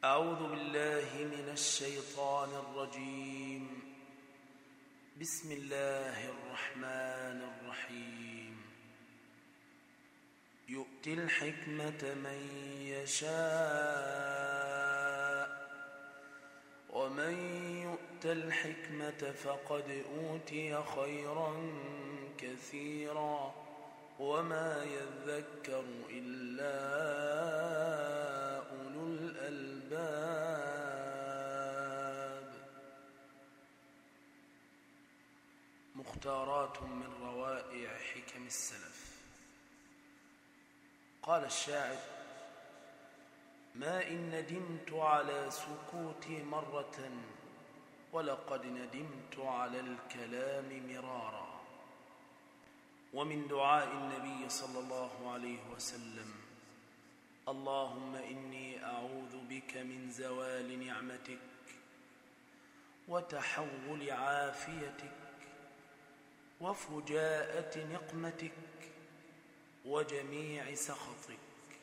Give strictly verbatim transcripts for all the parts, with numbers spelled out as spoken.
أعوذ بالله من الشيطان الرجيم. بسم الله الرحمن الرحيم. يؤتي الحكمة من يشاء ومن يؤت الحكمة فقد أوتي خيرا كثيرا وما يذكر إلا أولو الألباب. مختارات من روائع حكم السلف. قال الشاعر: ما إن ندمت على سكوتي مرة ولقد ندمت على الكلام مرارا. ومن دعاء النبي صلى الله عليه وسلم: اللهم إني أعوذ بك من زوال نعمتك وتحول عافيتك وفجاءة نقمتك وجميع سخطك.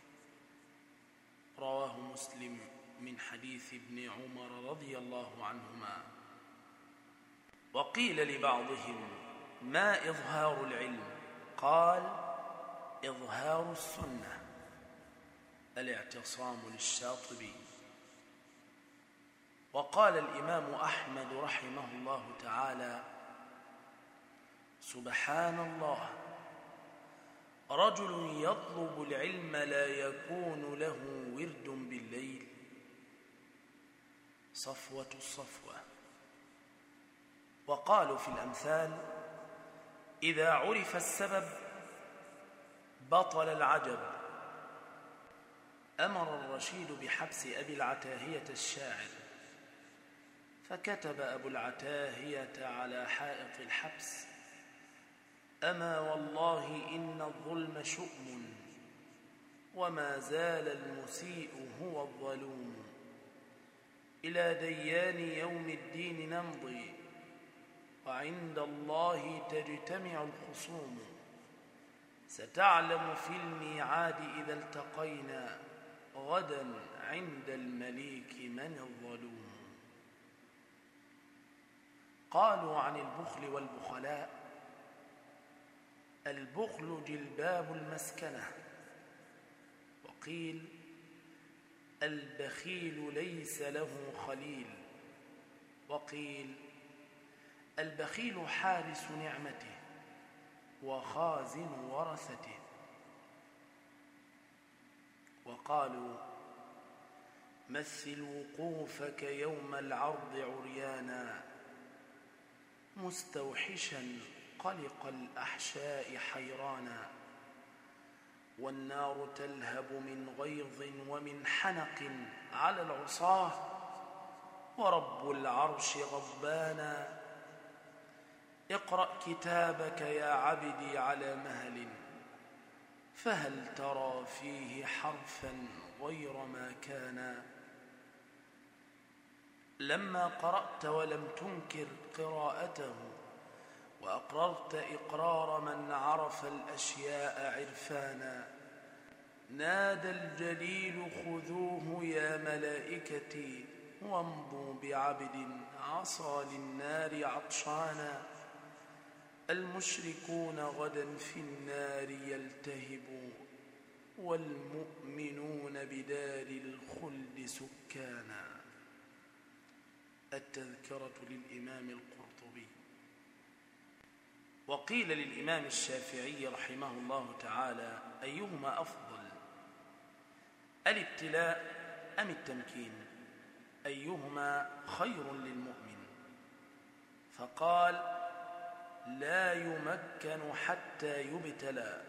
رواه مسلم من حديث ابن عمر رضي الله عنهما. وقيل لبعضهم: ما إظهار العلم؟ قال: إظهار السنة. الاعتصام للشاطبي. وقال الإمام أحمد رحمه الله تعالى: سبحان الله، رجل يطلب العلم لا يكون له ورد بالليل. صفوة الصفوة. وقالوا في الأمثال: إذا عرف السبب بطل العجب. أمر الرشيد بحبس أبي العتاهية الشاعر، فكتب أبو العتاهية على حائط الحبس: أما والله إن الظلم شؤم وما زال المسيء هو الظلوم. إلى ديان يوم الدين نمضي وعند الله تجتمع الخصوم. ستعلم في الميعاد إذا التقينا غدا عند المليك من الظلوم. قالوا عن البخل والبخلاء: البخل جلباب المسكنة. وقيل: البخيل ليس له خليل. وقيل: البخيل حارس نعمته وخازن ورثته. وقالوا: مثل وقوفك يوم العرض عريانا مستوحشا قلق الأحشاء حيرانا. والنار تلهب من غيظ ومن حنق على العصاة ورب العرش غضبانا. اقرأ كتابك يا عبدي على مهل فهل ترى فيه حرفا غير ما كان. لما قرأت ولم تنكر قراءته وأقررت إقرار من عرف الأشياء عرفانا. نادى الجليل: خذوه يا ملائكتي وامضوا بعبد عصى للنار عطشانا. المشركون غدا في النار يلتهبون والمؤمنون بدار الخلد سكانا. التذكرة للإمام القرطبي. وقيل للإمام الشافعي رحمه الله تعالى: أيهما أفضل، الابتلاء أم التمكين؟ أيهما خير للمؤمن؟ فقال: لا يمكن حتى يبتلى.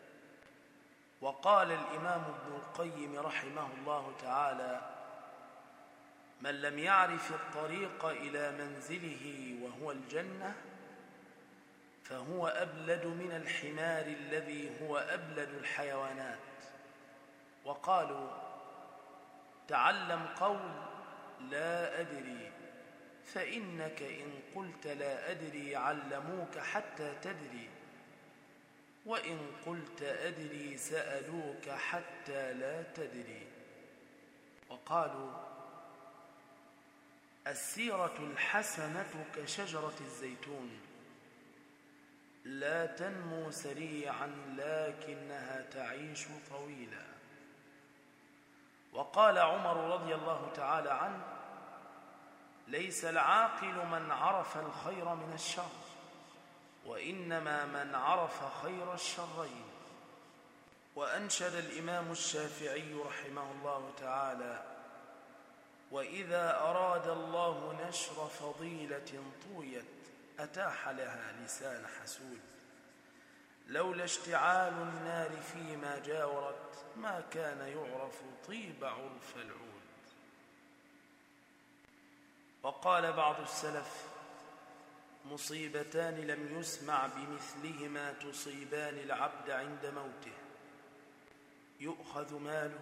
وقال الإمام ابن القيم رحمه الله تعالى: من لم يعرف الطريق إلى منزله وهو الجنة فهو أبلد من الحمار الذي هو أبلد الحيوانات. وقالوا: تعلم قول لا أدري، فإنك إن قلت لا أدري علموك حتى تدري، وإن قلت أدري سألوك حتى لا تدري. وقالوا: السيرة الحسنة كشجرة الزيتون لا تنمو سريعا لكنها تعيش طويلا. وقال عمر رضي الله تعالى عنه: ليس العاقل من عرف الخير من الشر، وإنما من عرف خير الشرين. وأنشد الإمام الشافعي رحمه الله تعالى: وإذا أراد الله نشر فضيلة طويت أتاح لها لسان حسود، لولا اشتعال النار فيما جاورت ما كان يعرف طيب عرف العود. وقال بعض السلف: مصيبتان لم يسمع بمثلهما تصيبان العبد عند موته: يؤخذ ماله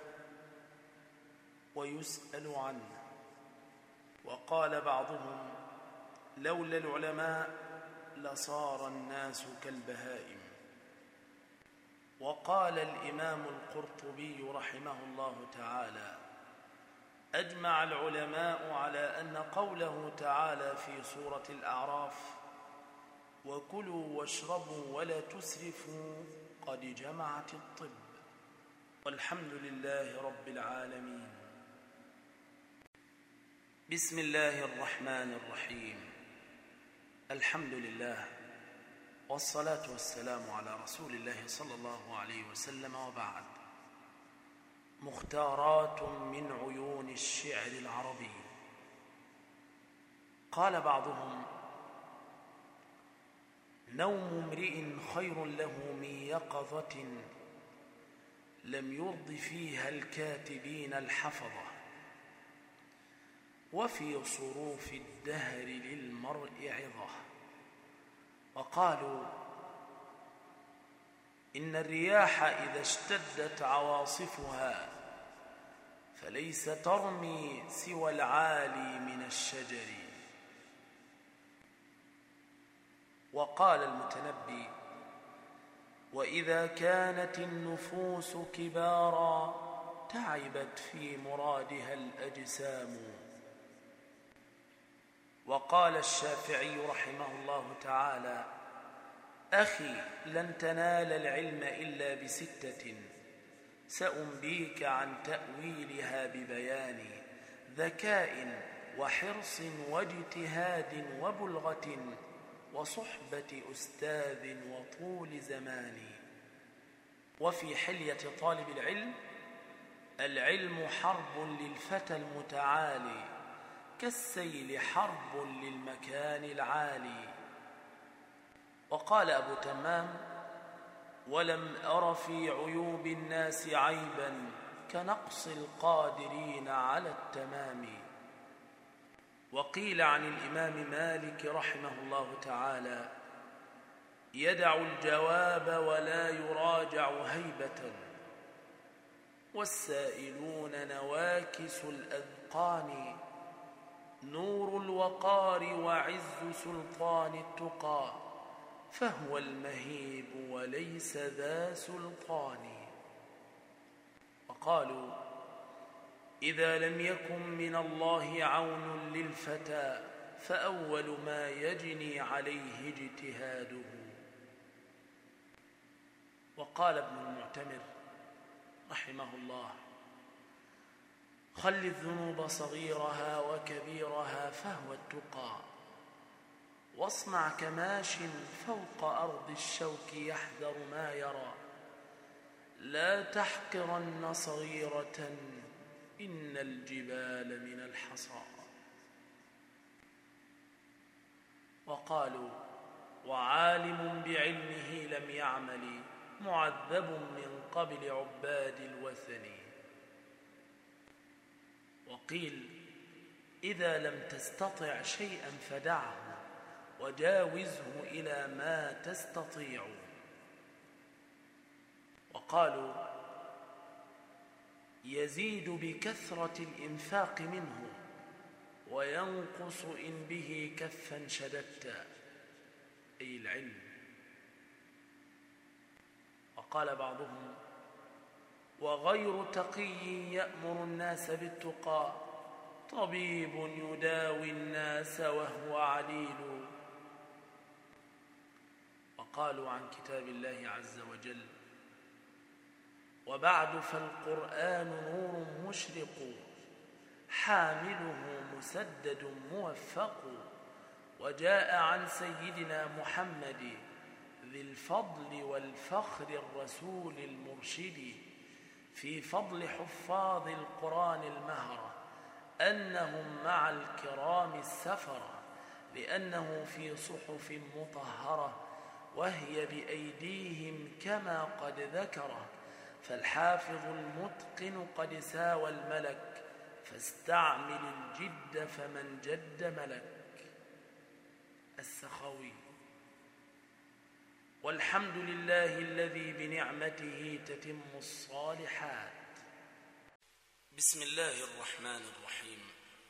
ويسأل عنه. وقال بعضهم: لولا العلماء لصار الناس كالبهائم. وقال الإمام القرطبي رحمه الله تعالى: أجمع العلماء على أن قوله تعالى في سورة الأعراف: وكلوا واشربوا ولا تسرفوا قد جمعت الطب. والحمد لله رب العالمين. بسم الله الرحمن الرحيم. الحمد لله، والصلاة والسلام على رسول الله صلى الله عليه وسلم، وبعد. مختارات من عيون الشعر العربي. قال بعضهم: نوم امرئ خير له من يقظة لم يرض فيها الكاتبين الحفظة، وفي صروف الدهر للمرء عظة. وقالوا: إن الرياح إذا اشتدت عواصفها فليس ترمي سوى العالي من الشجر. وقال المتنبي: وإذا كانت النفوس كبارا تعبت في مرادها الأجسام. وقال الشافعي رحمه الله تعالى: أخي لن تنال العلم إلا بستة سأنبيك عن تأويلها ببيان ذكاء وحرص واجتهاد وبلغة وصحبة أستاذ وطول زمان. وفي حلية طالب العلم: العلم حرب للفتى المتعالي كالسيل حرب للمكان العالي. وقال أبو تمام: ولم أر في عيوب الناس عيبا كنقص القادرين على التمام. وقيل عن الإمام مالك رحمه الله تعالى: يدع الجواب ولا يراجع هيبة، والسائلون نواكس الأذقان، نور الوقار وعز سلطان التقى، فهو المهيب وليس ذا سلطان. وقالوا: إذا لم يكن من الله عون للفتى فأول ما يجني عليه اجتهاده. وقال ابن المعتمر رحمه الله: خل الذنوب صغيرها وكبيرها فهو التقى، واصنع كماش فوق أرض الشوك يحذر ما يرى، لا تحقرن صغيرة إن الجبال من الحصى. وقالوا: وعالم بعلمه لم يعمل معذب من قبل عباد الوثن. وقيل: إذا لم تستطع شيئا فدعه وجاوزه إلى ما تستطيع. وقالوا: يزيد بكثرة الإنفاق منه وينقص إن به كفا شددت، أي العلم. وقال بعضهم: وغير تقي يأمر الناس بالتقى طبيب يداوي الناس وهو عليل. وقالوا عن كتاب الله عز وجل: وبعد فالقرآن نور مشرق حامله مسدد موفق. وجاء عن سيدنا محمد ذي الفضل والفخر الرسول المرشد في فضل حفاظ القرآن المهرة أنهم مع الكرام السفرة، لأنه في صحف مطهرة وهي بأيديهم كما قد ذكره. فالحافظ المتقن قد ساوى الملك، فاستعمل الجد فمن جد ملك. السخاوي. والحمد لله الذي بنعمته تتم الصالحات. بسم الله الرحمن الرحيم.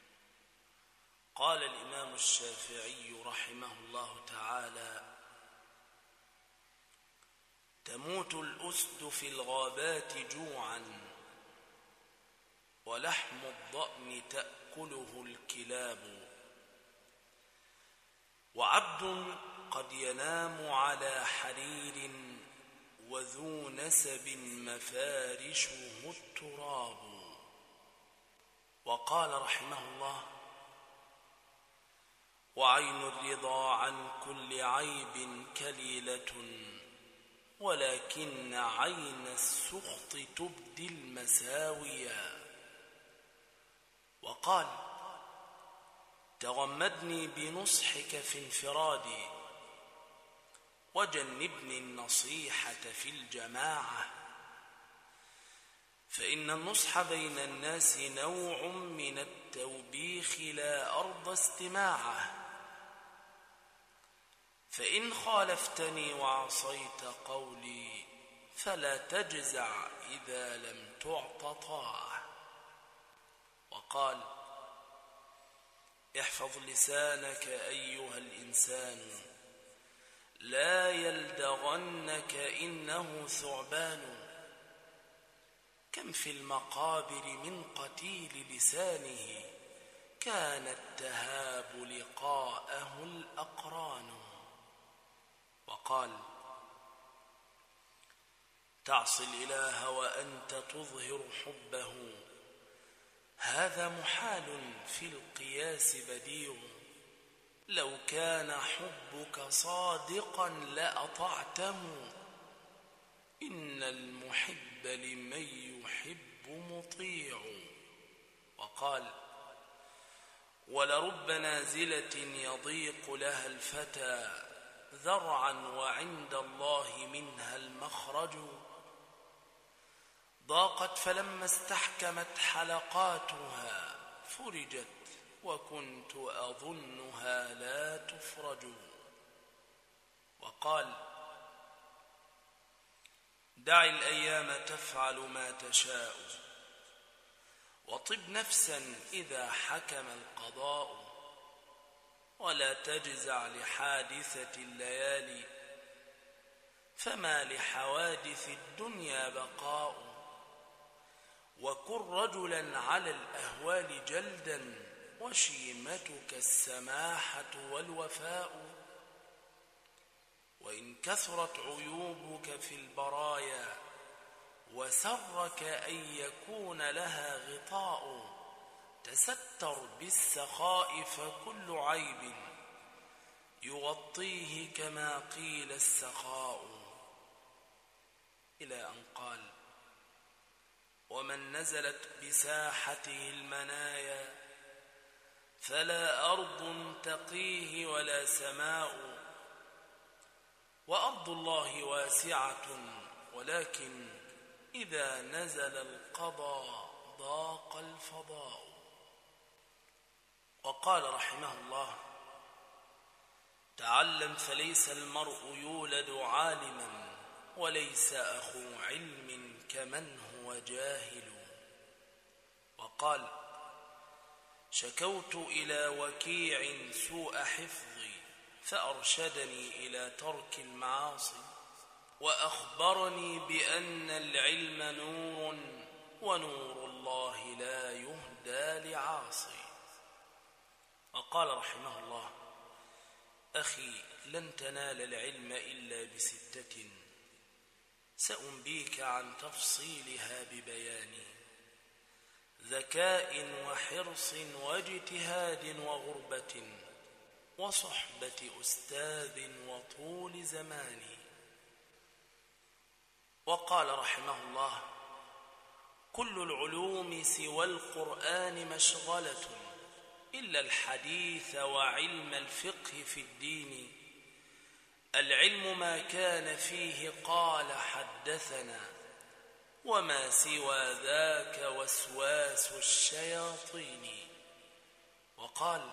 قال الإمام الشافعي رحمه الله تعالى: تموت الأسد في الغابات جوعا، ولحم الضأن تأكله الكلاب. وعبد قد ينام على حرير، وذو نسب مفارشه التراب. وقال رحمه الله: وعين الرضا عن كل عيب كليلة، ولكن عين السخط تبدي المساويا. وقال: تغمدني بنصحك في انفرادي، وجنبني النصيحة في الجماعة، فإن النصح بين الناس نوع من التوبيخ لا أرضى استماعه. فإن خالفتني وعصيت قولي، فلا تجزع إذا لم تعط طاعة. وقال: احفظ لسانك أيها الإنسان، لا يلدغنك إنه ثعبان. كم في المقابر من قتيل لسانه، كانت تهاب لقاءه الأقران. وقال: تعصي الإله وأنت تظهر حبه، هذا محال في القياس بديع. لو كان حبك صادقا لأطعته، إن المحب لمن يحب مطيع. وقال: ولرب نازلة يضيق لها الفتى ذرعا، وعند الله منها المخرج. ضاقت فلما استحكمت حلقاتها فرجت، وكنت أظنها لا تفرج. وقال: دع الأيام تفعل ما تشاء، وطب نفسا إذا حكم القضاء. ولا تجزع لحادثة الليالي، فما لحوادث الدنيا بقاء. وكن رجلا على الأهوال جلدا، وشيمتك السماحة والوفاء. وإن كثرت عيوبك في البرايا، وسرك أن يكون لها غطاء، تستر بالسخاء فكل عيب يغطيه كما قيل السخاء. إلى أن قال: ومن نزلت بساحته المنايا، فلا أرض تقيه ولا سماء. وأرض الله واسعة، ولكن إذا نزل القضاء ضاق الفضاء. وقال رحمه الله: تعلم فليس المرء يولد عالما، وليس أخو علم كمن هو جاهل. وقال: شكوت إلى وكيع سوء حفظي، فأرشدني إلى ترك المعاصي. وأخبرني بأن العلم نور، ونور الله لا يهدى لعاصي. وقال رحمه الله: أخي، لن تنال العلم إلا بستة سأنبيك عن تفصيلها ببيان: ذكاء وحرص واجتهاد وغربة وصحبة أستاذ وطول زمان. وقال رحمه الله: كل العلوم سوى القرآن مشغلة إلا الحديث وعلم الفقه في الدين. العلم ما كان فيه قال حدثنا، وما سوى ذاك وسواس الشياطين. وقال: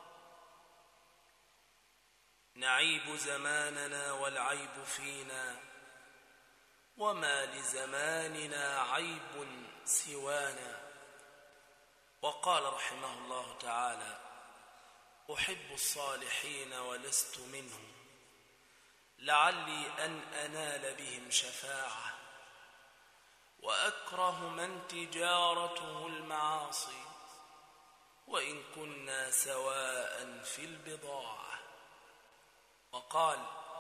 نعيب زماننا والعيب فينا، وما لزماننا عيب سوانا. وقال رحمه الله تعالى: أحب الصالحين ولست منهم، لعلي أن أنال بهم شفاعة، وأكره من تجارته المعاصي، وإن كنا سواء في البضاعة. وقال: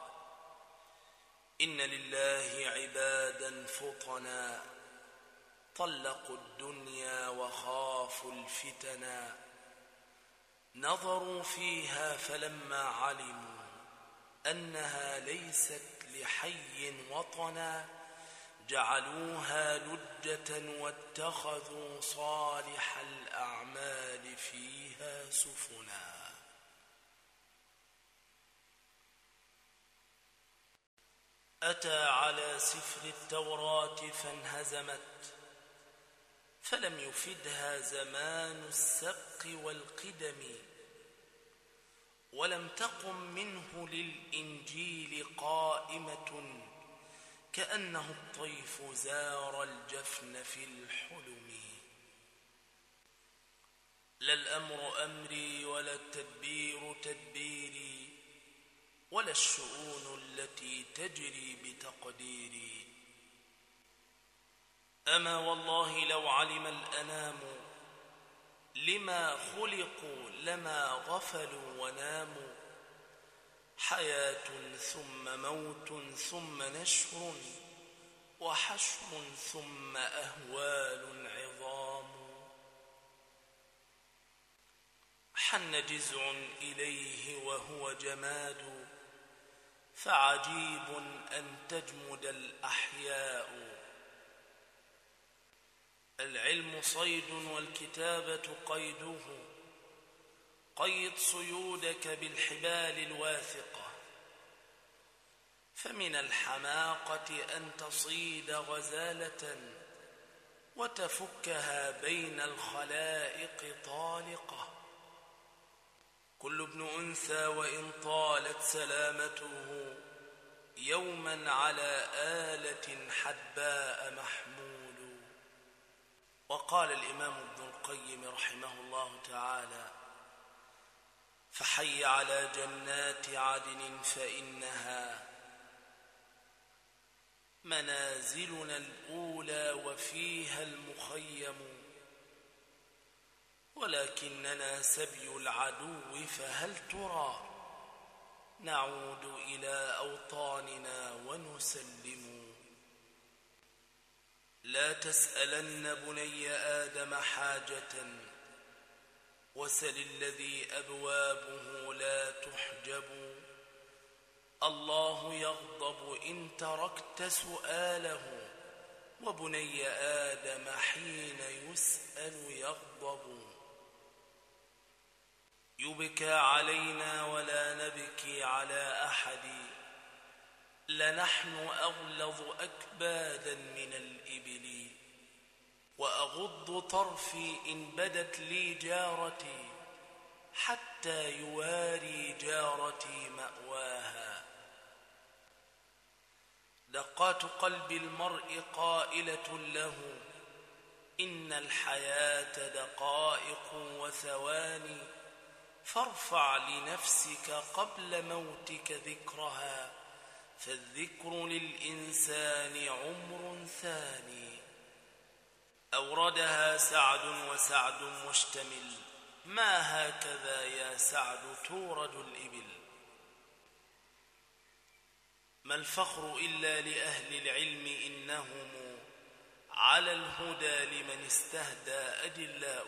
إن لله عبادا فطنا طلقوا الدنيا وخافوا الفتنا، نظروا فيها فلما علموا أنها ليست لحي وطنا، جعلوها لجة واتخذوا صالح الأعمال فيها سفنا. أتى على سفر التوراة فانهزمت، فلم يفدها زمان السبق والقدم، ولم تقم منه للإنجيل قائمة، كأنه الطيف زار الجفن في الحلم. لا الأمر أمري ولا التدبير تدبيري، ولا الشؤون التي تجري بتقديري. أما والله لو علم الأنام لما خلقوا لما غفلوا وناموا، حياة ثم موت ثم نشر، وحشر ثم أهوال عظام. حن جزع إليه وهو جماد، فعجيب أن تجمد الأحياء. العلم صيد والكتابة قيده، قيد صيودك بالحبال الواثقة. فمن الحماقة أن تصيد غزالة وتفكها بين الخلائق طالقة. كل ابن أنثى وإن طالت سلامته، يوما على آلة حدباء محمول. وقال الإمام ابن القيم رحمه الله تعالى: فحي على جنات عدن فإنها منازلنا الأولى وفيها المخيم، ولكننا سبي العدو، فهل ترى نعود إلى أوطاننا ونسلم. لا تسألن بني آدم حاجة، وسل الذي أبوابه لا تحجب. الله يغضب إن تركت سؤاله، وبني آدم حين يسأل يغضب. يبكى علينا ولا نبكي على أحد، لنحن أغلظ أكبادا من الإبل. وأغض طرفي إن بدت لي جارتي، حتى يواري جارتي مأواها. دقات قلب المرء قائلة له: إن الحياة دقائق وثواني، فارفع لنفسك قبل موتك ذكرها، فالذكر للإنسان عمر ثاني. أوردها سعد وسعد مشتمل، ما هكذا يا سعد تورج الإبل. ما الفخر إلا لأهل العلم إنهم على الهدى لمن استهدى أدلاء.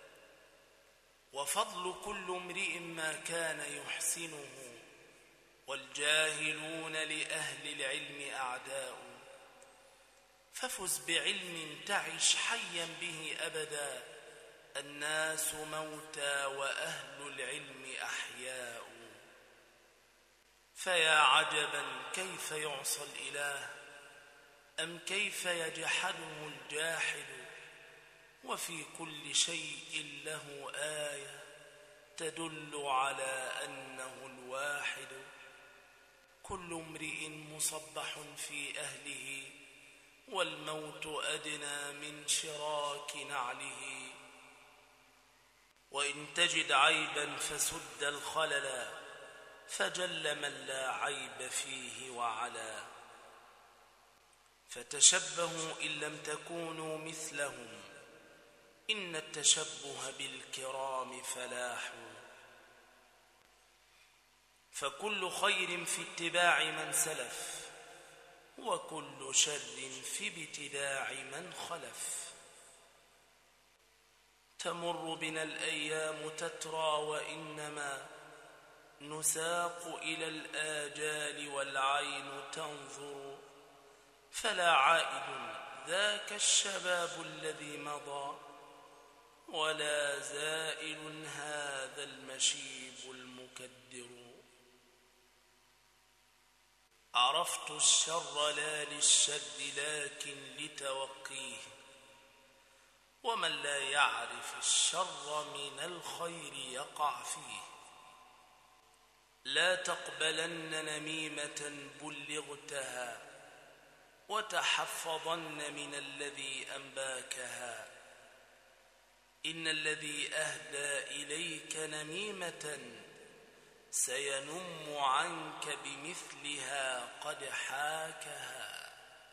وفضل كل امرئ ما كان يحسنه، والجاهلون لأهل العلم أعداء. ففز بعلم تعش حيا به أبدا، الناس موتى وأهل العلم أحياء. فيا عجبا كيف يعصى الإله، أم كيف يجحده الجاحد. وفي كل شيء له آية تدل على أنه الواحد. كل امرئ مصبح في أهله، والموت أدنى من شراك نعله. وإن تجد عيبا فسد الخللا، فجل من لا عيب فيه وعلا. فتشبهوا إن لم تكونوا مثلهم، إن التشبه بالكرام فلاح. فكل خير في اتباع من سلف، وكل شر في ابتداع من خلف. تمر بنا الأيام تترى، وإنما نساق إلى الآجال والعين تنظر. فلا عائد ذاك الشباب الذي مضى، ولا زائل هذا المشيب المكدر. عرفت الشر لا للشر لكن لتوقيه، ومن لا يعرف الشر من الخير يقع فيه. لا تقبلن نميمة بلغتها، وتحفظن من الذي أنباكها. إن الذي أهدى إليك نميمة سينم عنك بمثلها قد حاكها.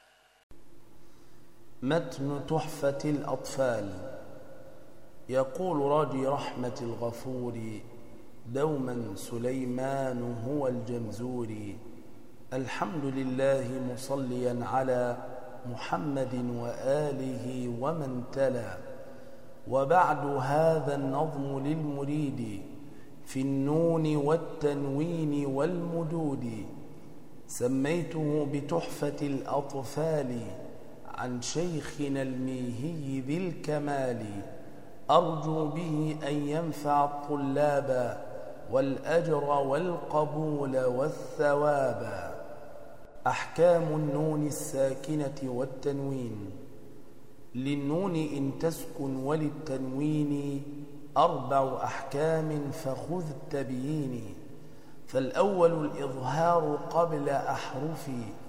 متن تحفة الأطفال. يقول راجي رحمة الغفور دوما سليمان هو الجمزوري: الحمد لله مصليا على محمد وآله ومن تلا. وبعد هذا النظم للمريد في النون والتنوين والمدود، سميته بتحفة الأطفال عن شيخنا الميهي ذي الكمال. أرجو به أن ينفع الطلاب والأجر والقبول والثواب. أحكام النون الساكنة والتنوين: للنون إن تسكن وللتنوين أربع أحكام فخذ التبيين. فالأول الإظهار قبل أحرف،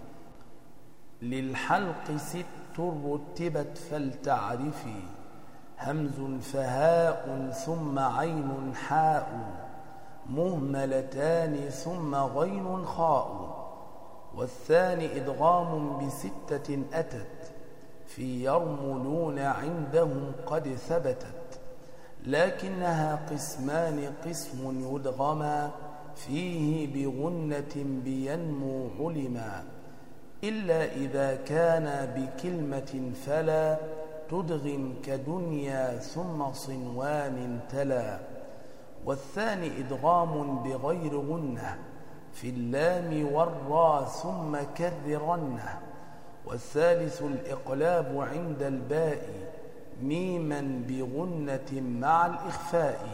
للحلق ست رتبت فلتعرفي. همز فهاء ثم عين حاء، مهملتان ثم غين خاء. والثاني إدغام بستة أتت، في يرملون عندهم قد ثبتت. لكنها قسمان: قسم يدغما فيه بغنة بينمو علما، إلا إذا كان بكلمة فلا تدغم كدنيا ثم صنوان تلا. والثاني إدغام بغير غنة في اللام والراء ثم كررنه. والثالث الإقلاب عند الباء ميما بغنة مع الإخفاء.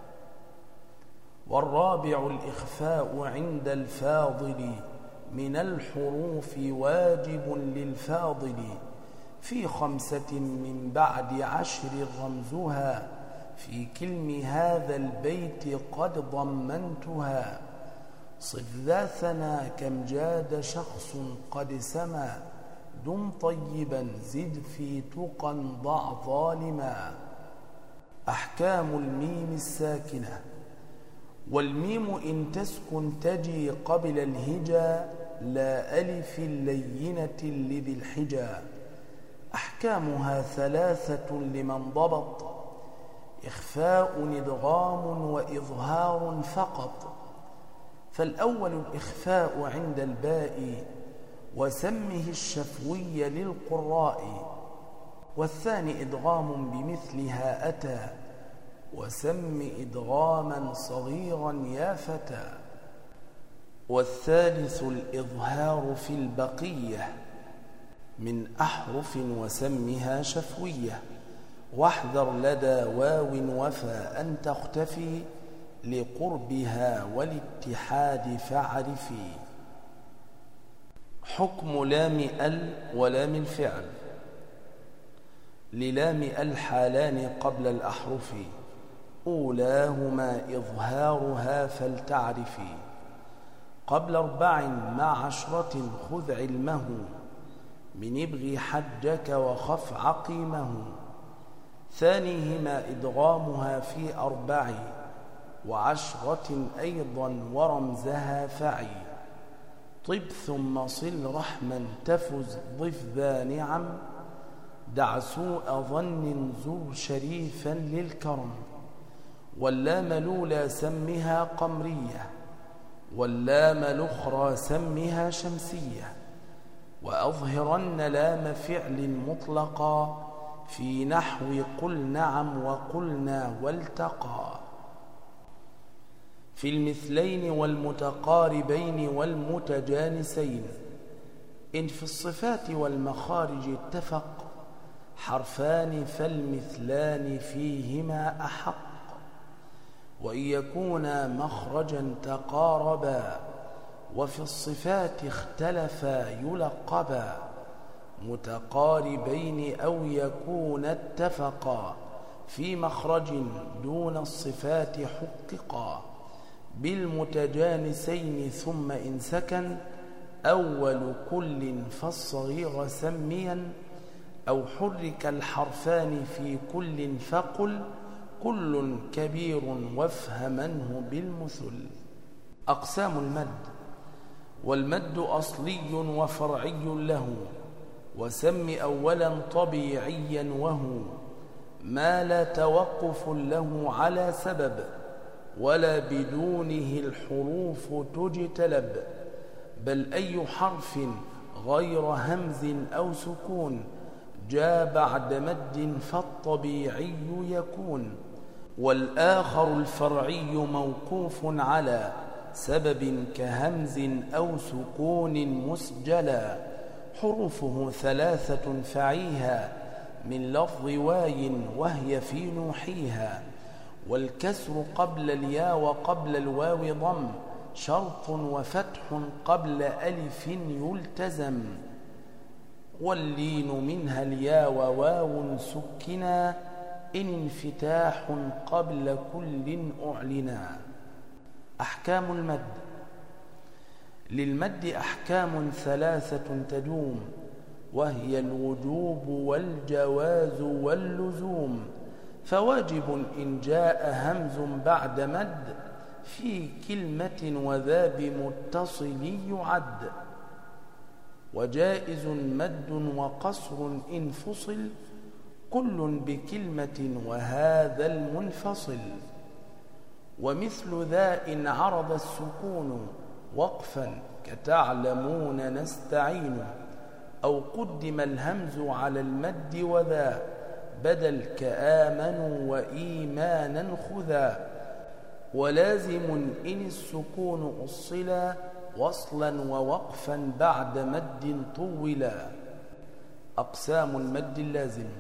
والرابع الإخفاء عند الفاضل من الحروف واجب للفاضل، في خمسة من بعد عشر رمزها، في كلم هذا البيت قد ضمنتها. صف ذا ثنا كم جاد شخص قد سما، دم طيبا زد في تقى ضع ظالما. أحكام الميم الساكنة: والميم إن تسكن تجي قبل الهجا، لا ألف اللينة لذي الحجا. أحكامها ثلاثة لمن ضبط، إخفاء إدغام وإظهار فقط. فالأول الإخفاء عند الباء وسمه الشفوي للقراء، والثاني إدغام بمثلها أتى وسم إدغاما صغيرا يا فتى. والثالث الإظهار في البقية من أحرف وسمها شفوية، واحذر لدى واو وفا أن تختفي لقربها والاتحاد فاعرفي. حكم لام ال ولام الفعل. للام ال حالان قبل الأحرف، أولاهما إظهارها فلتعرفي. قبل أربع مع عشرة خذ علمه، من ابغ حجك وخف عقيمه. ثانيهما إدغامها في أربع وعشرة أيضا ورمزها فعي. طب ثم صل رحما تفز ضف ذا نعم، دع سوء ظن زر شريفا للكرم. واللام الأولى سمها قمرية، واللام الأخرى سمها شمسية. وأظهرن لام فعل مطلقا في نحو قل نعم وقلنا والتقى. في المثلين والمتقاربين والمتجانسين. إن في الصفات والمخارج اتفق حرفان فالمثلان فيهما أحق. وإن يكونا مخرجا تقاربا وفي الصفات اختلفا يلقبا. متقاربين أو يكون اتفقا في مخرج دون الصفات حققا. بالمتجانسين ثم إن سكن أول كل فالصغير سميا، أو حرك الحرفان في كل فقل كل كبير وافهمنه بالمثل. أقسام المد. والمد أصلي وفرعي له، وسم أولا طبيعيا وهو ما لا توقف له على سبب ولا بدونه الحروف تجتلب. بل أي حرف غير همز أو سكون جاء بعد مد فالطبيعي يكون. والآخر الفرعي موقوف على سبب كهمز أو سكون مسجلا. حروفه ثلاثة فعيها من لفظ واي وهي في نوحيها. والكسر قبل الياء وقبل الواو ضم شرط، وفتح قبل ألف يلتزم. واللين منها الياء وواو سكنا إن انفتاح قبل كل أعلنا. أحكام المد. للمد أحكام ثلاثة تدوم، وهي الوجوب والجواز واللزوم. فواجب إن جاء همز بعد مد في كلمة وذا بمتصل يعد. وجائز مد وقصر إن فصل كل بكلمة وهذا المنفصل. ومثل ذا إن عرض السكون وقفا كتعلمون نستعين، أو قدم الهمز على المد وذا بدل كآمنوا وإيمانا خذا. ولازم إن السكون أصلا وصلا ووقفا بعد مد طولا. أقسام المد اللازم.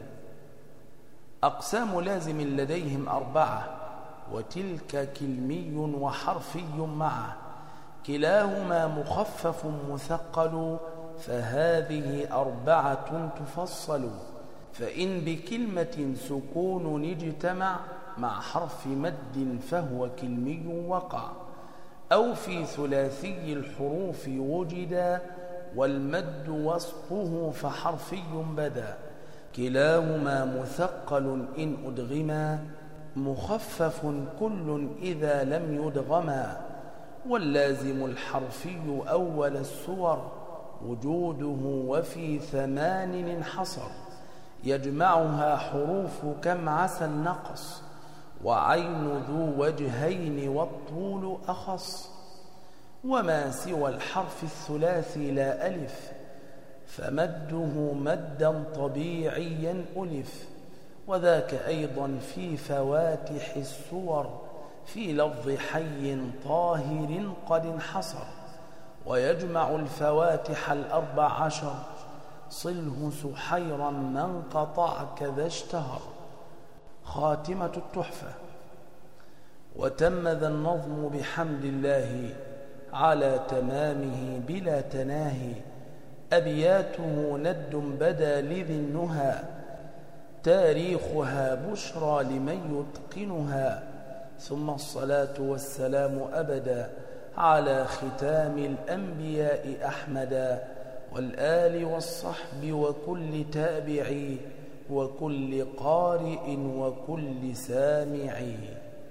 أقسام لازم لديهم أربعة، وتلك كلمي وحرفي معه، كلاهما مخفف مثقل، فهذه أربعة تفصل. فإن بكلمة سكون اجتمع مع حرف مد فهو كلمي وقع، أو في ثلاثي الحروف وجدا والمد وصفه فحرفي بدا. كلاهما مثقل إن أدغما، مخفف كل إذا لم يدغما. واللازم الحرفي أول السور وجوده وفي ثمان انحصر، يجمعها حروف كم عسى النقص. وعين ذو وجهين والطول أخص، وما سوى الحرف الثلاثي لا ألف فمده مدا طبيعيا ألف، وذاك أيضا في فواتح السور في لفظ حي طاهر قد انحصر، ويجمع الفواتح الأربع عشر صله سحيرا من قطع كذا اشتهر. خاتمة التحفة. وتم ذا النظم بحمد الله على تمامه بلا تناهي، أبياته ند بدا لذي النهى، تاريخها بشرى لمن يتقنها، ثم الصلاة والسلام أبدا على ختام الأنبياء أحمدا، والآل والصحب وكل تابعي وكل قارئ وكل سامعي.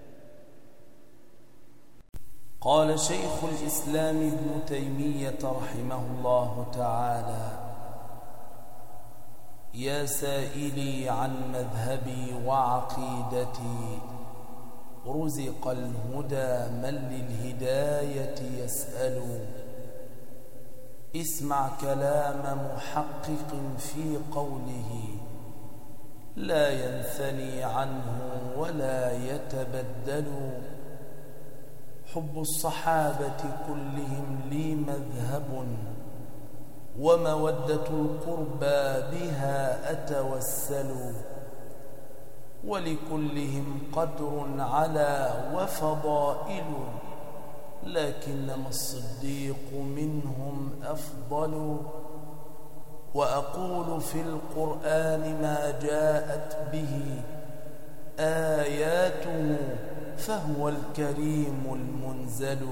قال شيخ الإسلام ابن تيمية رحمه الله تعالى: يا سائلي عن مذهبي وعقيدتي، رزق الهدى من للهداية يسأل، اسمع كلام محقق في قوله لا ينثني عنه ولا يتبدل، حب الصحابة كلهم لي مذهب، ومودة القربى بها أتوسل، ولكلهم قدر على وفضائل، لكنما الصديق منهم أفضل، وأقول في القرآن ما جاءت به آياته، فهو الكريم المنزل،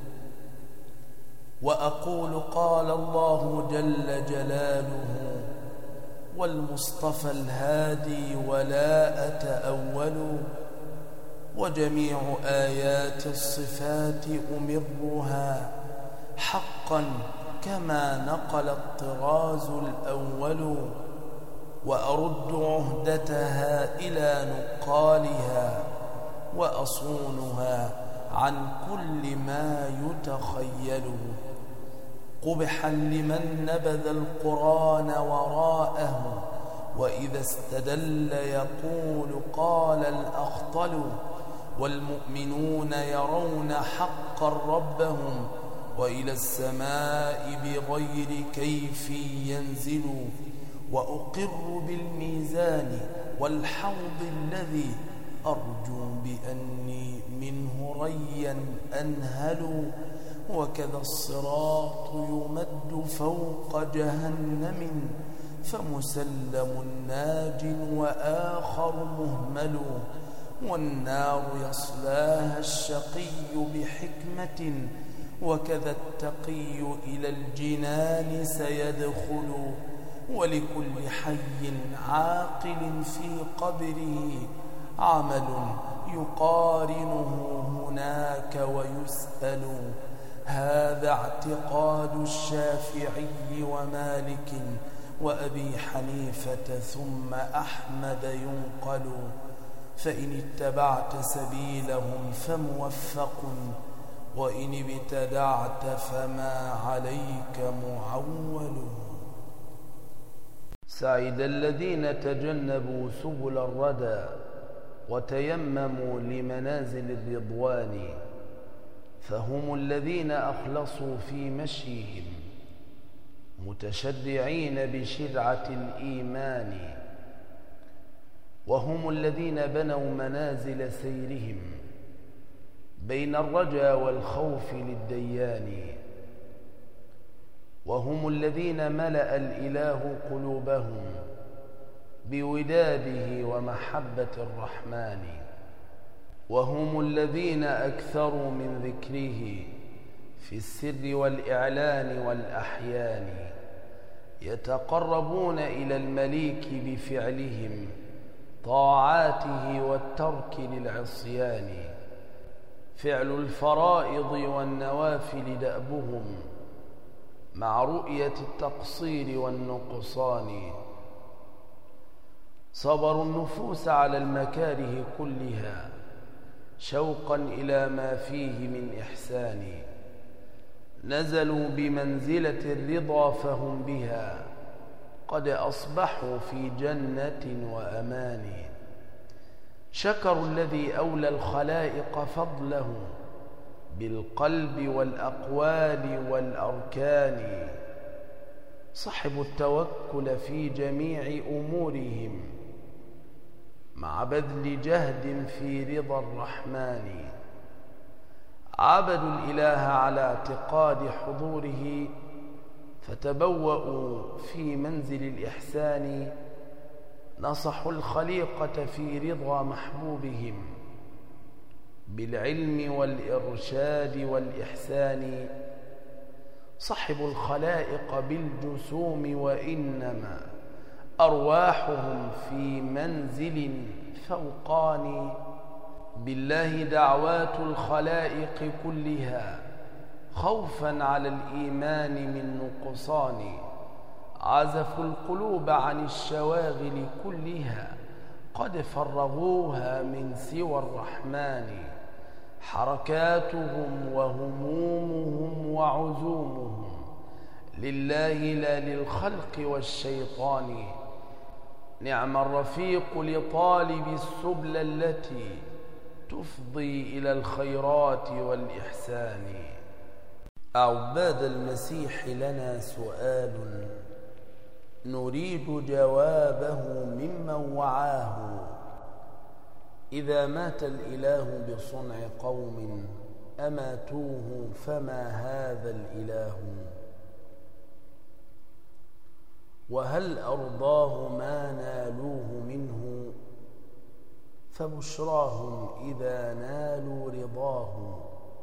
وأقول قال الله جل جلاله والمصطفى الهادي ولا أتأول، وجميع آيات الصفات أمرها حقا كما نقل الطراز الأول، وأرد عهدتها إلى نقالها، وأصونها عن كل ما يتخيل، قبحا لمن نبذ القرآن وراءه، وإذا استدل يقول قال الأخطل، والمؤمنون يرون حقا ربهم، وإلى السماء بغير كيف ينزل، وأقر بالميزان والحوض الذي أرجو بأني منه ريا أنهل، وكذا الصراط يمد فوق جهنم، فمسلم ناج وآخر مهمل، والنار يصلاها الشقي بحكمة، وكذا التقي إلى الجنان سيدخل، ولكل حي عاقل في قبره عمل يقارنه هناك ويسأل، هذا اعتقاد الشافعي ومالك وأبي حنيفة ثم أحمد ينقل، فإن اتبعت سبيلهم فموفق، وإن ابتدعت فما عليك معول. سعد الذين تجنبوا سبل الردى وتيمموا لمنازل الرضوان، فهم الذين أخلصوا في مشيهم متشرعين بشرعة الإيمان، وهم الذين بنوا منازل سيرهم بين الرجا والخوف للديان، وهم الذين ملأ الإله قلوبهم بوداده ومحبة الرحمن، وهم الذين أكثروا من ذكره في السر والإعلان والأحيان، يتقربون إلى المليك بفعلهم طاعاته والترك للعصيان، فعل الفرائض والنوافل دأبهم مع رؤية التقصير والنقصان، صبروا النفوس على المكاره كلها شوقا إلى ما فيه من إحسان. نزلوا بمنزلة الرضا فهم بها قد أصبحوا في جنة وأمان. شكروا الذي أولى الخلائق فضله بالقلب والأقوال والأركان. صحبوا التوكل في جميع أمورهم مع بذل جهد في رضا الرحمن. عبدوا الإله على اعتقاد حضوره فتبوأوا في منزل الإحسان. نصحوا الخليقة في رضا محبوبهم بالعلم والإرشاد والإحسان. صحبوا الخلائق بالجسوم وإنما أرواحهم في منزل فوقان. بالله دعوات الخلائق كلها خوفا على الإيمان من نقصان. عزفوا القلوب عن الشواغل كلها قد فرغوها من سوى الرحمن. حركاتهم وهمومهم وعزومهم لله لا للخلق والشيطان. نعم الرفيق لطالب السبل التي تفضي إلى الخيرات والإحسان. أعباد المسيح لنا سؤال نريد جوابه ممن وعاه. إذا مات الإله بصنع قوم أماتوه فما هذا الإله؟ وهل أرضاه ما نالوه منه؟ فبشراهم إذا نالوا رضاه.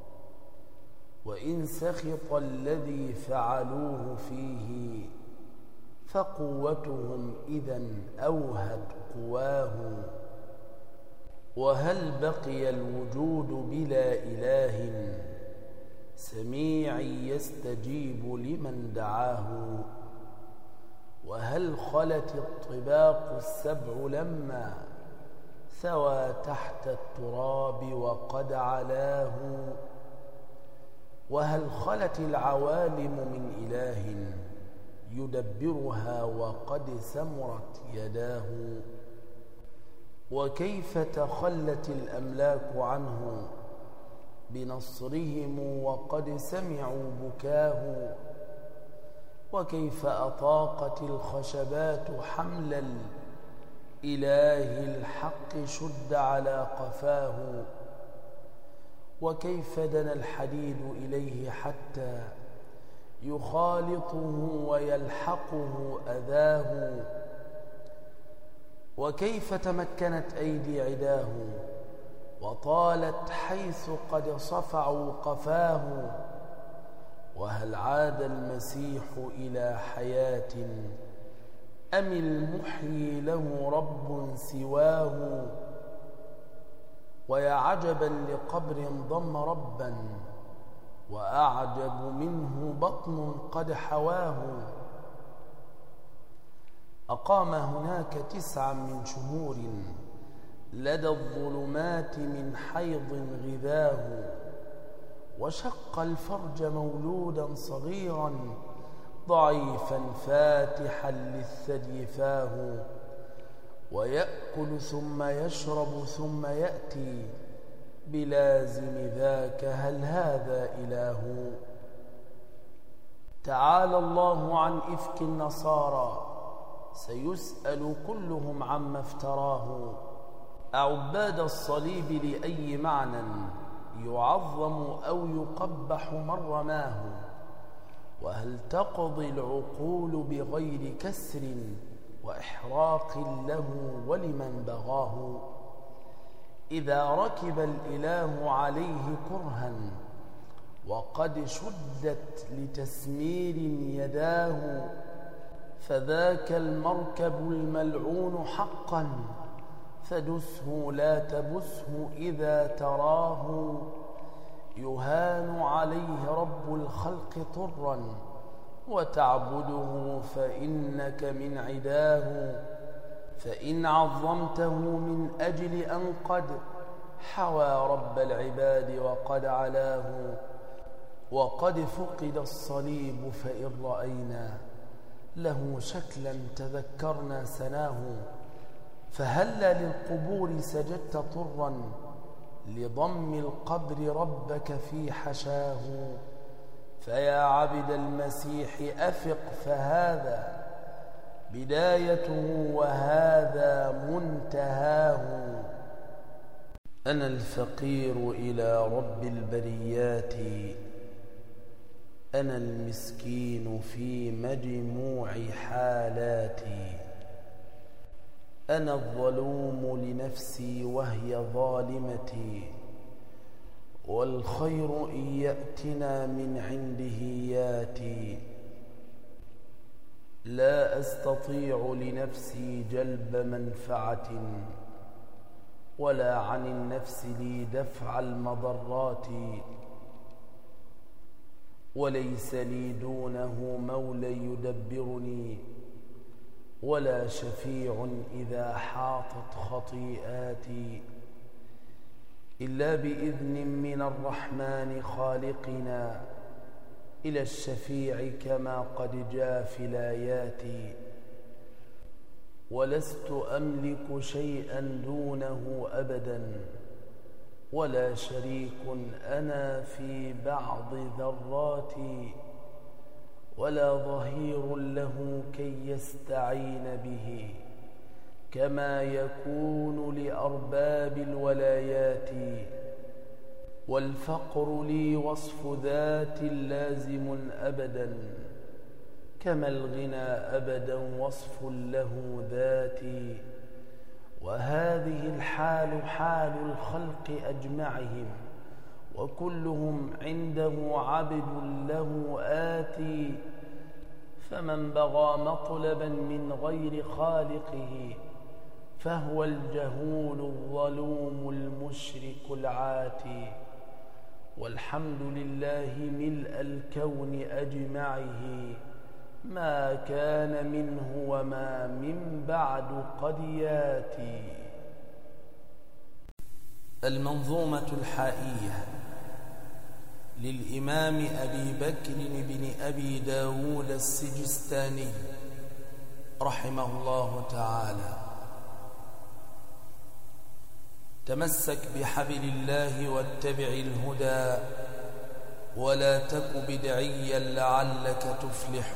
وإن سخط الذي فعلوه فيه فقوتهم إذن أوهت قواه. وهل بقي الوجود بلا إله سميع يستجيب لمن دعاه؟ وهل خلت الطباق السبع لما ثوى تحت التراب وقد علاه؟ وهل خلت العوالم من إله يدبرها وقد سمرت يداه؟ وكيف تخلت الأملاك عنه بنصرهم وقد سمعوا بكاه؟ وكيف أطاقت الخشبات حمل الإله الحق شد على قفاه؟ وكيف دنا الحديد إليه حتى يخالطه ويلحقه أذاه؟ وكيف تمكنت أيدي عداه وطالت حيث قد صفعوا قفاه؟ وهل عاد المسيح إلى حياة أم المحيي له رب سواه؟ ويا عجبا لقبر ضم ربا وأعجب منه بطن قد حواه. أقام هناك تسعا من شهور لدى الظلمات من حيض غذاه. وشق الفرج مولودا صغيرا ضعيفا فاتحا للثدي فاه. ويأكل ثم يشرب ثم يأتي بلازم ذاك هل هذا إله؟ تعالى الله عن إفك النصارى سيسأل كلهم عما افتراه. أعباد الصليب لأي معنى يعظم أو يقبح من رماه؟ وهل تقضي العقول بغير كسر وإحراق له ولمن بغاه؟ إذا ركب الإله عليه كرها وقد شدت لتسمير يداه فذاك المركب الملعون حقا فدسه لا تبسه إذا تراه. يهان عليه رب الخلق طرا وتعبده فإنك من عداه. فإن عظمته من أجل أن قد حوى رب العباد وقد علاه، وقد فقد الصليب فإن رأينا له شكلا تذكرنا سناه. فهلا للقبور سجدت طرا لضم القبر ربك في حشاه. فيا عبد المسيح أفق، فهذا بدايته وهذا منتهاه. أنا الفقير إلى رب البريات، أنا المسكين في مجموع حالاتي. أنا الظلوم لنفسي وهي ظالمتي، والخير إن يأتنا من عنده ياتي. لا أستطيع لنفسي جلب منفعة، ولا عن النفس لي دفع المضرات. وليس لي دونه مولى يدبرني، ولا شفيع إذا حاطت خطيئاتي. إلا بإذن من الرحمن خالقنا إلى الشفيع كما قد جاء في الآيات. ولست أملك شيئا دونه أبدا، ولا شريك أنا في بعض ذراتي، ولا ظهير له كي يستعين به كما يكون لأرباب الولايات. والفقر لي وصف ذات لازم أبدا، كما الغنى أبدا وصف له ذاتي. وهذه الحال حال الخلق أجمعهم، وكلهم عنده عبد له آتي. فمن بغى مطلبا من غير خالقه فهو الجهول الظلوم المشرك العاتي. والحمد لله ملء الكون أجمعه، ما كان منه وما من بعد قد ياتي. المنظومة الحائية للإمام أبي بكر بن أبي داود السجستاني رحمه الله تعالى. تمسك بحبل الله واتبع الهدى، ولا تك بدعيا لعلك تفلح.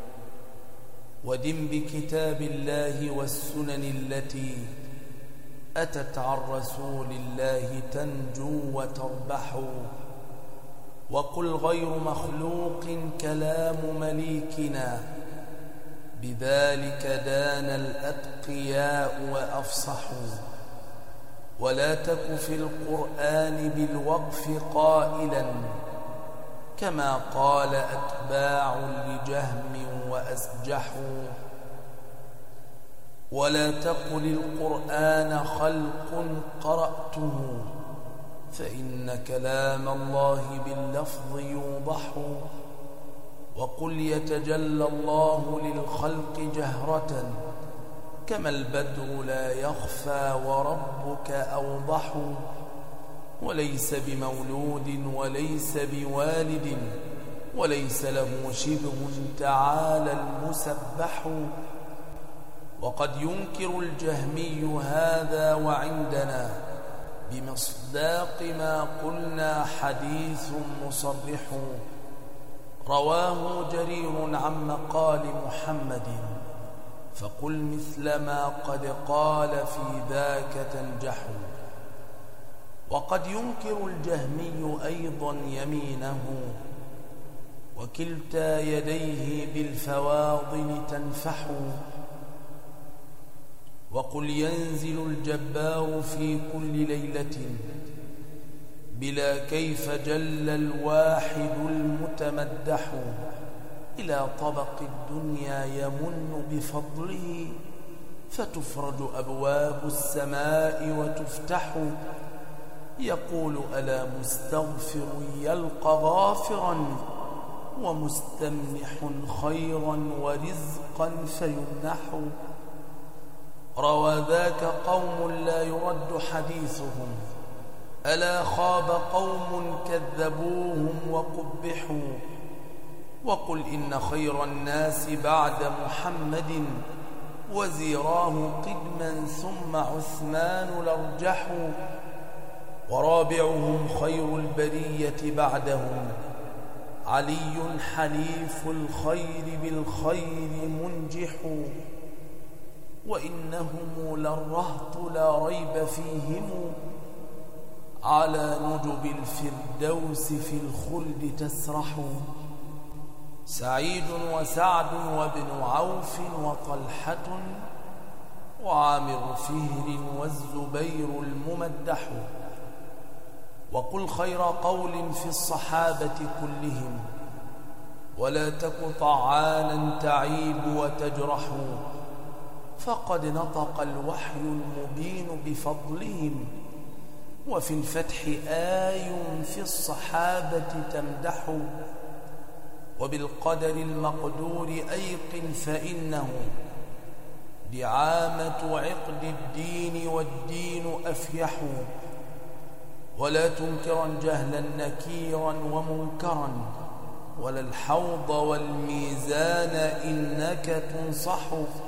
ودم بكتاب الله والسنن التي أتت عن رسول الله تنجو وتربح. وقل غير مخلوق كلام مليكنا، بذلك دان الأتقياء وأفصحوا. ولا تك في القرآن بالوقف قائلا، كما قال أتباع لجهم وأسجحوا. ولا تقل القرآن خلق قرأته، فإن كلام الله باللفظ يوضح. وقل يتجلى الله للخلق جهرة، كما البدر لا يخفى وربك أوضح. وليس بمولود وليس بوالد، وليس له شبه تعالى المسبح. وقد ينكر الجهمي هذا وعندنا بمصداق ما قلنا حديث مصرح. رواه جرير عن مقال محمد، فقل مثل ما قد قال في ذاك تنجح. وقد ينكر الجهمي أيضا يمينه، وكلتا يديه بالفواضل تنفح. وقل ينزل الجبار في كل ليلة، بلا كيف جل الواحد المتمدح. إلى طبق الدنيا يمن بفضله، فتفرج أبواب السماء وتفتح. يقول ألا مستغفر يلقى غافرا، ومستمنح خيرا ورزقا فيمنح. روى ذاك قوم لا يرد حديثهم، ألا خاب قوم كذبوهم وقبحوا. وقل إن خير الناس بعد محمد وزيراه قدما ثم عثمان الأرجح. ورابعهم خير البرية بعدهم علي حليف الخير بالخير منجح. وإنهم للرهط لا ريب فيهم على نجب الفردوس في الخلد تسرح. سعيد وسعد وابن عوف وطلحة وعامر فهر والزبير الممدح. وقل خير قول في الصحابة كلهم ولا تك طعانا تعيب وتجرح. فقد نطق الوحي المبين بفضلهم وفي الفتح آي في الصحابة تمدح. وبالقدر المقدور أيقن فإنه دعامة عقد الدين والدين أفيح. ولا تنكرا جهلا نكيرا ومنكرا ولا الحوض والميزان إنك تنصح.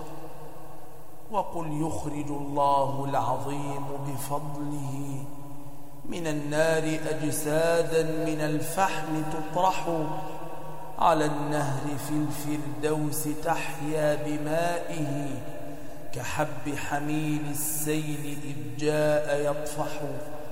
وقل يخرج الله العظيم بفضله من النار أجسادا من الفحم تطرح. على النهر في الفردوس تحيا بمائه كحب حميل السيل إذ جاء يطفح.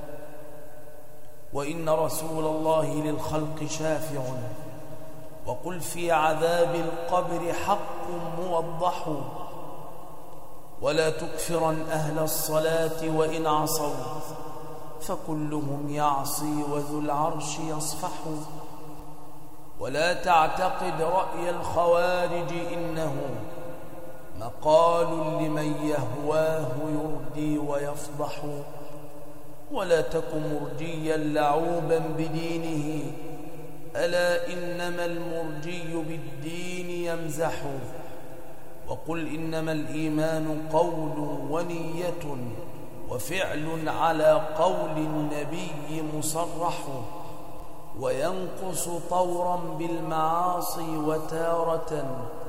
وإن رسول الله للخلق شافع. وقل في عذاب القبر حق موضح. ولا تكفرن أهل الصلاة وإن عصوا فكلهم يعصي وذو العرش يصفح. ولا تعتقد رأي الخوارج إنه مقال لمن يهواه يردي ويفضح. ولا تك مرجيا لعوبا بدينه ألا إنما المرجي بالدين يمزح. وقل إنما الإيمان قول ونية وفعل على قول النبي مصرح. وينقص طورا بالمعاصي وتارة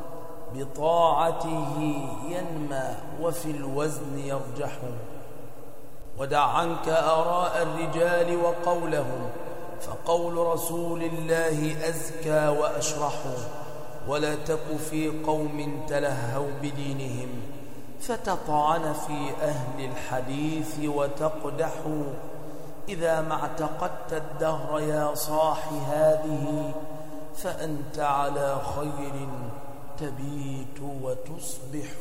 بطاعته ينمى وفي الوزن يرجح. ودع عنك آراء الرجال وقولهم فقول رسول الله أزكى وأشرح. ولا تك في قوم تلهوا بدينهم فتطعن في أهل الحديث وتقدح. إذا ما اعتقدت الدهر يا صاح هذه فأنت على خير تبيت وتصبح.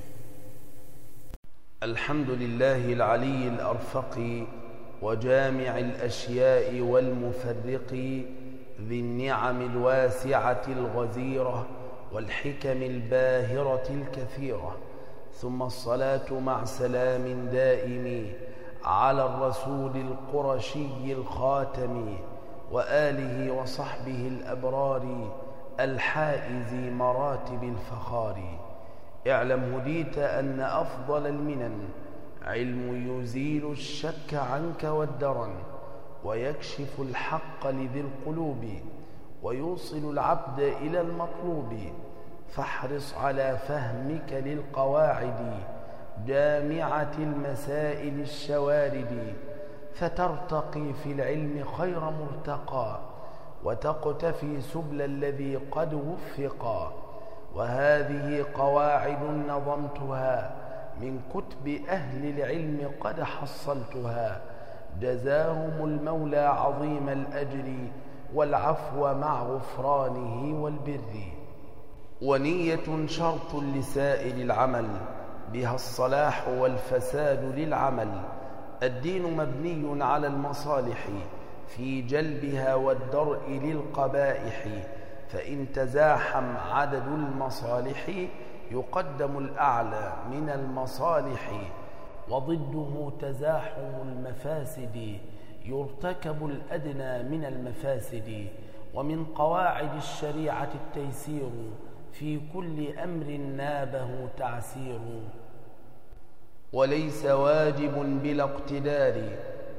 الحمد لله العلي الأرفق وجامع الأشياء والمفرق ذي النعم الواسعة الغزيرة والحكم الباهرة الكثيرة. ثم الصلاة مع سلام دائم على الرسول القرشي الخاتم وآله وصحبه الأبرار الحائز مراتب الفخار. اعلم هديت أن أفضل المنن علم يزيل الشك عنك والدرن ويكشف الحق لذي القلوب ويوصل العبد إلى المطلوب. فاحرص على فهمك للقواعد جامعة المسائل الشوارد فترتقي في العلم خير مرتقى وتقتفي سبل الذي قد وفقا. وهذه قواعد نظمتها من كتب أهل العلم قد حصلتها جزاهم المولى عظيم الأجر والعفو مع غفرانه والبر. ونية شرط لسائر العمل بها الصلاح والفساد للعمل. الدين مبني على المصالح في جلبها والدرء للقبائح. فإن تزاحم عدد المصالح يقدم الأعلى من المصالح وضده تزاحم المفاسد يرتكب الأدنى من المفاسد. ومن قواعد الشريعة التيسير في كل أمر نابه تعسير. وليس واجب بلا اقتدار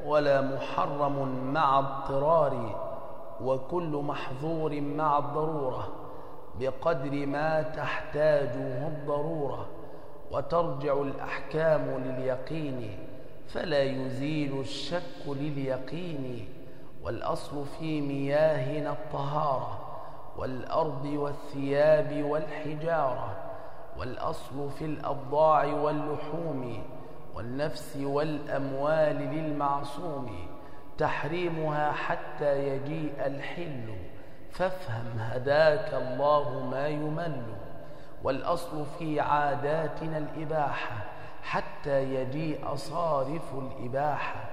ولا محرم مع اضطرار، وكل محظور مع الضرورة بقدر ما تحتاجه الضرورة. وترجع الأحكام لليقين فلا يزيل الشك لليقين. والأصل في مياهنا الطهارة، والأرض والثياب والحجارة. والأصل في الأبضاع واللحوم والنفس والأموال للمعصوم تحريمها حتى يجيء الحل، فافهم هداك الله ما يمل. والأصل في عاداتنا الإباحة حتى يجيء صارف الإباحة.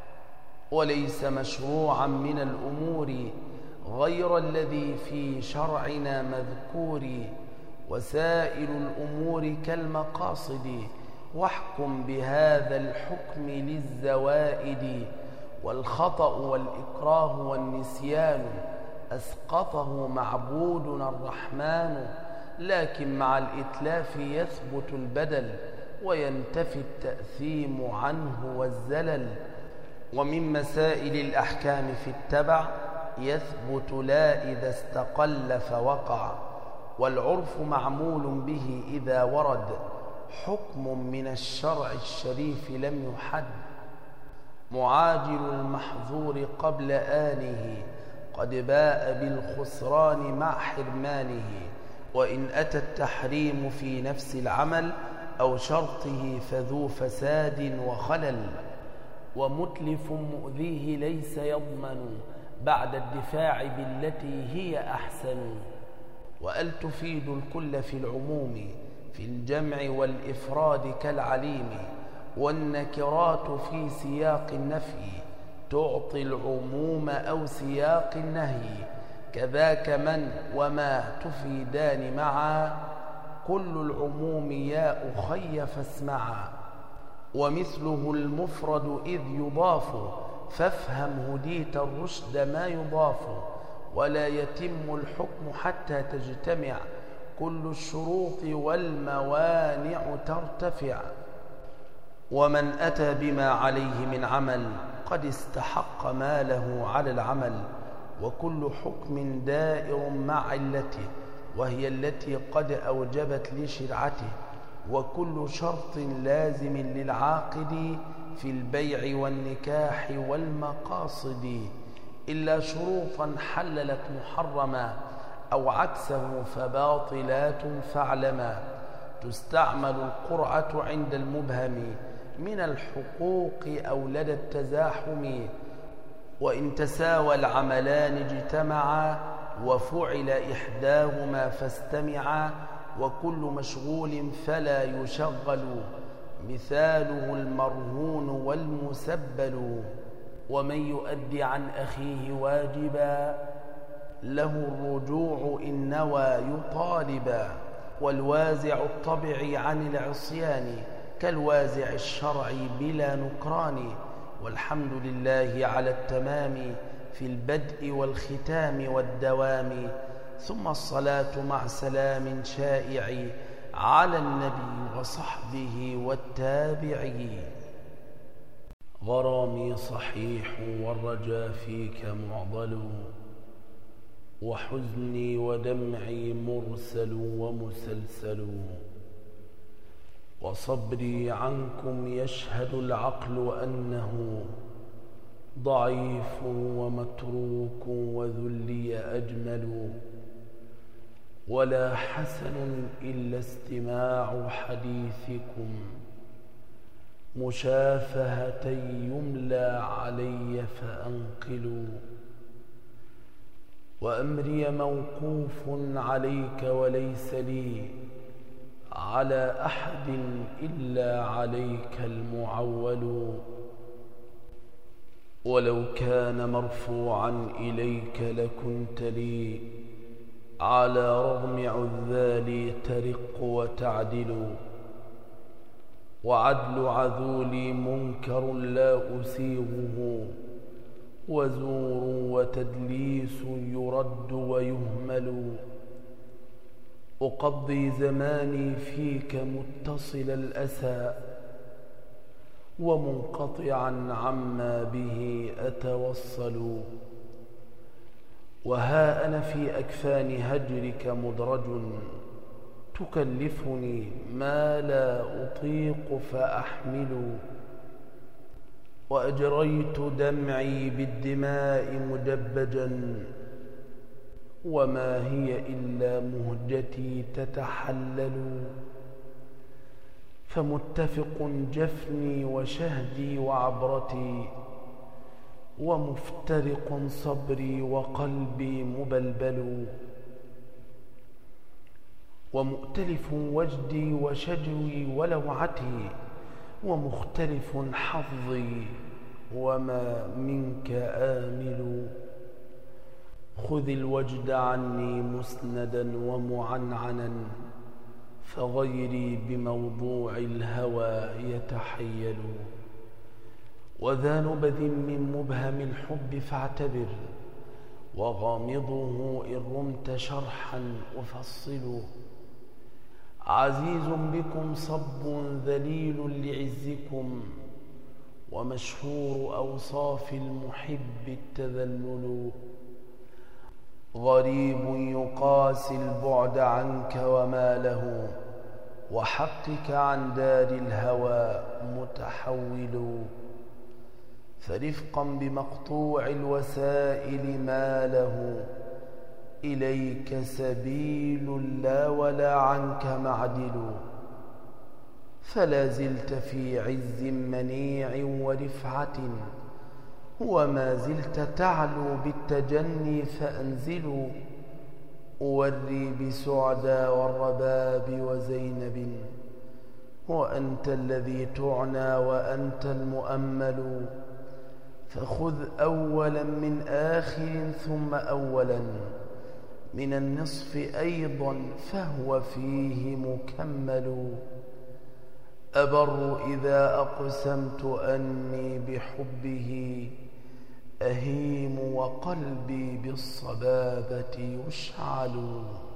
وليس مشروعا من الأمور غير الذي في شرعنا مذكور. وسائر الأمور كالمقاصد، واحكم بهذا الحكم للزوائد. والخطأ والإكراه والنسيان أسقطه معبودنا الرحمن، لكن مع الإتلاف يثبت البدل وينتفي التأثيم عنه والزلل. ومن مسائل الأحكام في التبع يثبت لا إذا استقل فوقع، والعرف معمول به إذا ورد حكم من الشرع الشريف لم يحد. معاجل المحظور قبل آنه قد باء بالخسران مع حرمانه. وإن أتى التحريم في نفس العمل أو شرطه فذو فساد وخلل. ومتلف مؤذيه ليس يضمن بعد الدفاع بالتي هي أحسن. وأل تفيد الكل في العموم في الجمع والإفراد كالعليم. والنكرات في سياق النفي تعطي العموم أو سياق النهي، كذاك من وما تفيدان معا، كل العموم يا أخي فاسمعا. ومثله المفرد إذ يضاف، فافهم هديت الرشد ما يضاف. ولا يتم الحكم حتى تجتمع كل الشروط والموانع ترتفع. ومن أتى بما عليه من عمل قد استحق ما له على العمل. وكل حكم دائر مع علته، وهي التي قد أوجبت لشرعته. وكل شرط لازم للعاقد في البيع والنكاح والمقاصد، إلا شروطا حللت محرما أو عكسه فباطلات فاعلما. تستعمل القرعة عند المبهم من الحقوق أو لدى التزاحم. وإن تساوى العملان اجتمعا وفعل إحداهما فاستمعا. وكل مشغول فلا يشغل، مثاله المرهون والمسبل. ومن يؤدي عن أخيه واجبا له الرجوع إن نوى يطالبا. والوازع الطبع عن العصيان كالوازع الشرعي بلا نكران. والحمد لله على التمام في البدء والختام والدوام. ثم الصلاة مع سلام شائع على النبي وصحبه والتابعين. غرامي صحيح والرجا فيك معضل، وحزني ودمعي مرسل ومسلسل. وصبري عنكم يشهد العقل أنه ضعيف ومتروك وذلي أجمل. ولا حسن إلا استماع حديثكم مشافهة يملى علي فأنقل. وأمري موقوف عليك وليس لي على أحد إلا عليك المعول. ولو كان مرفوعا إليك لكنت لي على رغم عذالي ترق وتعدل. وعدل عذولي منكر لا أسيغه، وزور وتدليس يرد ويهمل. أقضي زماني فيك متصل الأسى، ومنقطعا عما به أتوصل. وها أنا في أكفان هجرك مدرج، تكلفني ما لا أطيق فأحمل. وأجريت دمعي بالدماء مدبجا، وما هي إلا مهجتي تتحلل. فمتفق جفني وشهدي وعبرتي، ومفترق صبري وقلبي مبلبل. ومؤتلف وجدي وشجوي ولوعتي، ومختلف حظي وما منك آمل. خذ الوجد عني مسندا ومعنعنا، فغيري بموضوع الهوى يتحيل. وذا نبذ من مبهم الحب فاعتبر، وغامضه إن رمت شرحا أفصل. عزيز بكم صب ذليل لعزكم، ومشهور أوصاف المحب التذلل. غريب يقاسي البعد عنك وما له، وحقك عن دار الهوى متحول. فرفقا بمقطوع الوسائل ما له، إليك سبيل لا ولا عنك معدل. فلا زلت في عز منيع ورفعة، وما زلت تعلو بالتجني فأنزل. أوري بسعدى والرباب وزينب، وأنت الذي تعنى وأنت المؤمل. فخذ أولا من آخر ثم أولا من النصف أيضا، فهو فيه مكمل. أبر إذا أقسمت أني بحبه أهيم، وقلبي بالصبابة يشعل.